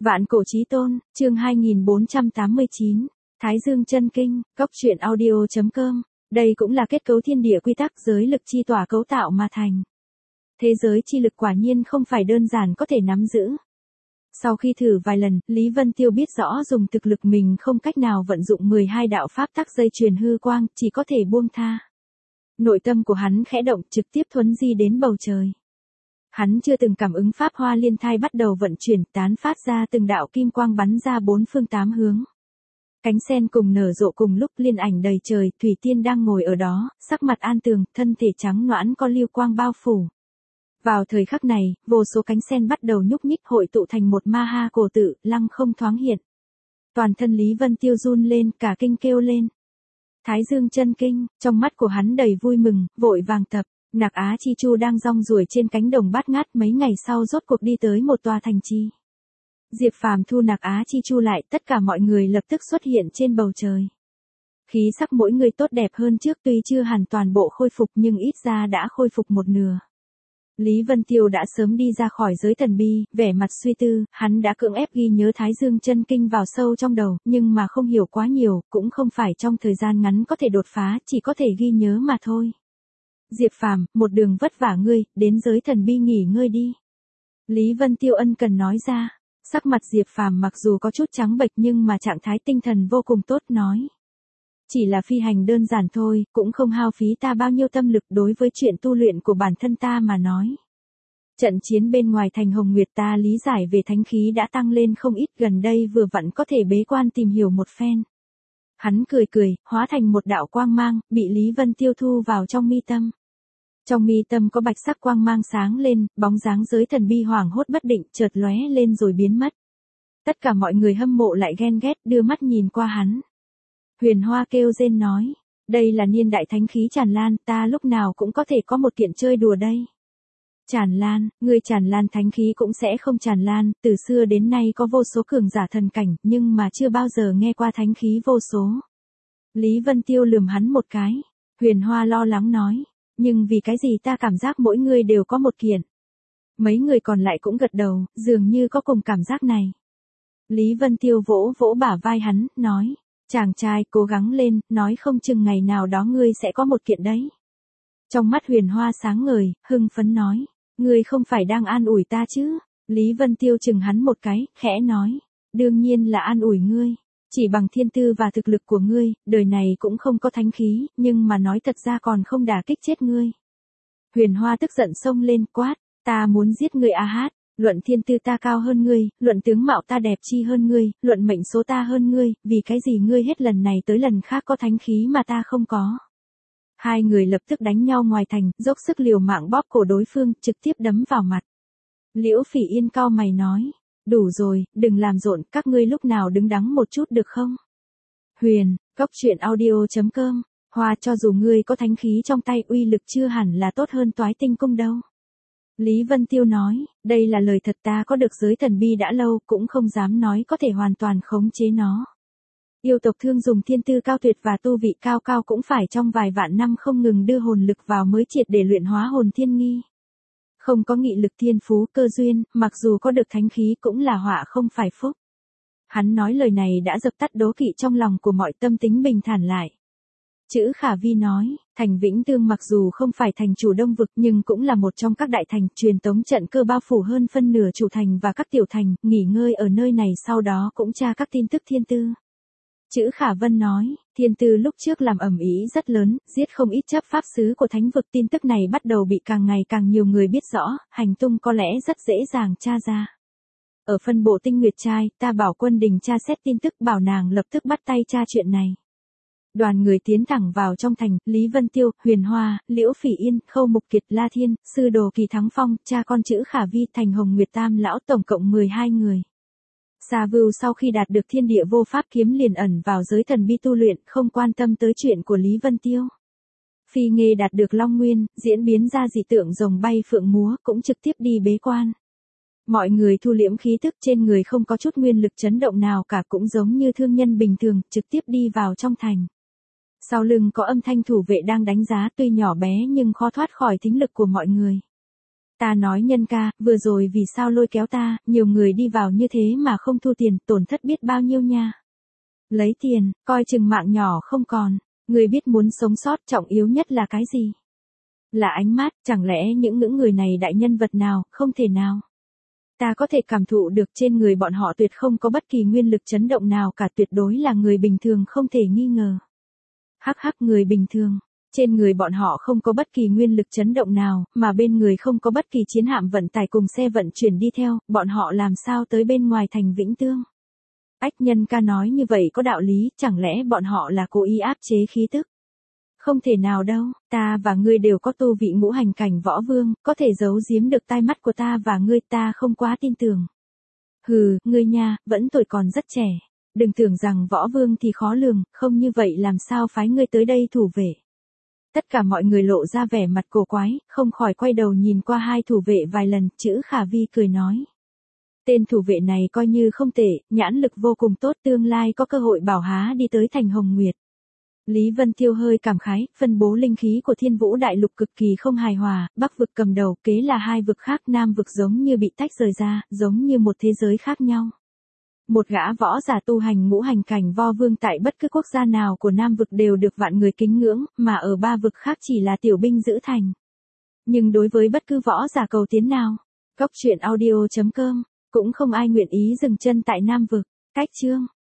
Vạn cổ chí tôn, chương 2489, Thái Dương chân kinh, Cốc truyện audio.com. Đây cũng là kết cấu thiên địa quy tắc giới lực chi tỏa cấu tạo mà thành. Thế giới chi lực quả nhiên không phải đơn giản có thể nắm giữ. Sau khi thử vài lần, Lý Vân Tiêu biết rõ dùng thực lực mình không cách nào vận dụng 12 đạo pháp tắc dây chuyền hư quang, chỉ có thể buông tha. Nội tâm của hắn khẽ động, trực tiếp thuấn di đến bầu trời. Hắn chưa từng cảm ứng pháp hoa liên thai bắt đầu vận chuyển, tán phát ra từng đạo kim quang bắn ra bốn phương tám hướng. Cánh sen cùng nở rộ cùng lúc, liên ảnh đầy trời, Thủy Tiên đang ngồi ở đó, sắc mặt an tường, thân thể trắng nõn có lưu quang bao phủ. Vào thời khắc này, vô số cánh sen bắt đầu nhúc nhích hội tụ thành một ma ha cổ tự, lăng không thoáng hiện. Toàn thân Lý Vân Tiêu run lên, cả kinh kêu lên. Thái Dương chân kinh, trong mắt của hắn đầy vui mừng, vội vàng tập. Nạc Á Chi Chu đang rong ruổi trên cánh đồng bát ngát, mấy ngày sau rốt cuộc đi tới một tòa thành trì. Diệp Phàm thu Nạc Á Chi Chu lại, tất cả mọi người lập tức xuất hiện trên bầu trời. Khí sắc mỗi người tốt đẹp hơn trước, tuy chưa hẳn toàn bộ khôi phục nhưng ít ra đã khôi phục một nửa. Lý Vân Tiêu đã sớm đi ra khỏi giới thần bi, vẻ mặt suy tư, hắn đã cưỡng ép ghi nhớ Thái Dương chân kinh vào sâu trong đầu, nhưng mà không hiểu quá nhiều, cũng không phải trong thời gian ngắn có thể đột phá, chỉ có thể ghi nhớ mà thôi. Diệp Phàm, một đường vất vả ngươi, đến giới thần bi nghỉ ngơi đi. Lý Vân Tiêu ân cần nói ra, sắc mặt Diệp Phàm mặc dù có chút trắng bệch nhưng mà trạng thái tinh thần vô cùng tốt, nói. Chỉ là phi hành đơn giản thôi, cũng không hao phí ta bao nhiêu tâm lực, đối với chuyện tu luyện của bản thân ta mà nói. Trận chiến bên ngoài thành Hồng Nguyệt ta lý giải về thánh khí đã tăng lên không ít, gần đây vừa vặn có thể bế quan tìm hiểu một phen. Hắn cười cười, hóa thành một đạo quang mang, bị Lý Vân Tiêu thu vào trong mi tâm. Trong mi tâm có bạch sắc quang mang sáng lên, bóng dáng giới thần bi hoảng hốt bất định, chợt lóe lên rồi biến mất. Tất cả mọi người hâm mộ lại ghen ghét, đưa mắt nhìn qua hắn. Huyền Hoa kêu rên nói, đây là niên đại thánh khí tràn lan, ta lúc nào cũng có thể có một kiện chơi đùa đây. Tràn lan, người tràn lan thánh khí cũng sẽ không tràn lan, từ xưa đến nay có vô số cường giả thần cảnh, nhưng mà chưa bao giờ nghe qua thánh khí vô số. Lý Vân Tiêu lườm hắn một cái, Huyền Hoa lo lắng nói, nhưng vì cái gì ta cảm giác mỗi người đều có một kiện. Mấy người còn lại cũng gật đầu, dường như có cùng cảm giác này. Lý Vân Tiêu vỗ vỗ bả vai hắn, nói, chàng trai cố gắng lên, nói không chừng ngày nào đó ngươi sẽ có một kiện đấy. Trong mắt Huyền Hoa sáng ngời, hưng phấn nói, ngươi không phải đang an ủi ta chứ? Lý Vân Tiêu chừng hắn một cái, khẽ nói, đương nhiên là an ủi ngươi. Chỉ bằng thiên tư và thực lực của ngươi, đời này cũng không có thánh khí, nhưng mà nói thật ra còn không đả kích chết ngươi. Huyền Hoa tức giận xông lên quát, ta muốn giết ngươi a hát, luận thiên tư ta cao hơn ngươi, luận tướng mạo ta đẹp chi hơn ngươi, luận mệnh số ta hơn ngươi, vì cái gì ngươi hết lần này tới lần khác có thánh khí mà ta không có. Hai người lập tức đánh nhau ngoài thành, dốc sức liều mạng bóp cổ đối phương, trực tiếp đấm vào mặt. Liễu Phỉ Yên cau mày nói, đủ rồi, đừng làm rộn, các ngươi lúc nào đứng đắn một chút được không? Huyền, Cốc truyện audio.com, Hoa, cho dù ngươi có thánh khí trong tay, uy lực chưa hẳn là tốt hơn Toái Tinh Cung đâu. Lý Vân Tiêu nói, đây là lời thật, ta có được giới thần bi đã lâu, cũng không dám nói có thể hoàn toàn khống chế nó. Yêu tộc Thương dùng thiên tư cao tuyệt và tu vị cao cao cũng phải trong vài vạn năm không ngừng đưa hồn lực vào mới triệt để luyện hóa hồn thiên nghi. Không có nghị lực thiên phú cơ duyên, mặc dù có được thánh khí cũng là họa không phải phúc. Hắn nói lời này đã dập tắt đố kỵ trong lòng của mọi, tâm tính bình thản lại. Chữ Khả Vi nói, thành Vĩnh Tương mặc dù không phải thành chủ Đông Vực nhưng cũng là một trong các đại thành, truyền tống trận cơ bao phủ hơn phân nửa chủ thành và các tiểu thành, nghỉ ngơi ở nơi này sau đó cũng tra các tin tức thiên tư. Chữ Khả Vân nói, thiên tư lúc trước làm ầm ĩ rất lớn, giết không ít chấp pháp sứ của thánh vực, tin tức này bắt đầu bị càng ngày càng nhiều người biết rõ, hành tung có lẽ rất dễ dàng tra ra. Ở phân bộ Tinh Nguyệt Trai, ta bảo Quân Đình tra xét tin tức, bảo nàng lập tức bắt tay tra chuyện này. Đoàn người tiến thẳng vào trong thành, Lý Vân Tiêu, Huyền Hoa, Liễu Phỉ Yên, Khâu Mục Kiệt, La Thiên, Sư Đồ Kỳ Thắng Phong, cha con Chữ Khả Vi, thành Hồng Nguyệt Tam lão, tổng cộng 12 người. Sa Vưu sau khi đạt được thiên địa vô pháp kiếm liền ẩn vào giới thần bi tu luyện, không quan tâm tới chuyện của Lý Vân Tiêu. Phi Nghê đạt được Long Nguyên, diễn biến ra dị tượng rồng bay phượng múa, cũng trực tiếp đi bế quan. Mọi người thu liễm khí tức, trên người không có chút nguyên lực chấn động nào cả, cũng giống như thương nhân bình thường, trực tiếp đi vào trong thành. Sau lưng có âm thanh thủ vệ đang đánh giá, tuy nhỏ bé nhưng khó thoát khỏi thính lực của mọi người. Ta nói Nhân ca, vừa rồi vì sao lôi kéo ta, nhiều người đi vào như thế mà không thu tiền, tổn thất biết bao nhiêu nha. Lấy tiền, coi chừng mạng nhỏ không còn. Người biết muốn sống sót trọng yếu nhất là cái gì? Là ánh mắt, chẳng lẽ những người này đại nhân vật nào, không thể nào. Ta có thể cảm thụ được trên người bọn họ tuyệt không có bất kỳ nguyên lực chấn động nào cả, tuyệt đối là người bình thường không thể nghi ngờ. Hắc hắc, người bình thường. Trên người bọn họ không có bất kỳ nguyên lực chấn động nào, mà bên người không có bất kỳ chiến hạm vận tải cùng xe vận chuyển đi theo, bọn họ làm sao tới bên ngoài thành Vĩnh Tương. Ách, Nhân ca nói như vậy có đạo lý, chẳng lẽ bọn họ là cố ý áp chế khí tức? Không thể nào đâu, ta và ngươi đều có tu vị ngũ hành cảnh võ vương, có thể giấu giếm được tai mắt của ta và ngươi, ta không quá tin tưởng. Hừ, ngươi nha, vẫn tuổi còn rất trẻ. Đừng tưởng rằng võ vương thì khó lường, không như vậy làm sao phái ngươi tới đây thủ vệ. Tất cả mọi người lộ ra vẻ mặt cổ quái, không khỏi quay đầu nhìn qua hai thủ vệ vài lần, chữ Khả Vi cười nói. Tên thủ vệ này coi như không tệ, nhãn lực vô cùng tốt, tương lai có cơ hội bảo há đi tới thành Hồng Nguyệt. Lý Vân Tiêu hơi cảm khái, phân bố linh khí của Thiên Vũ Đại Lục cực kỳ không hài hòa, Bắc vực cầm đầu, kế là hai vực khác, Nam vực giống như bị tách rời ra, giống như một thế giới khác nhau. Một gã võ giả tu hành ngũ hành cảnh vo vương tại bất cứ quốc gia nào của Nam vực đều được vạn người kính ngưỡng, mà ở ba vực khác chỉ là tiểu binh giữ thành. Nhưng đối với bất cứ võ giả cầu tiến nào, Cốc truyện audio.com, cũng không ai nguyện ý dừng chân tại Nam vực. Cách chương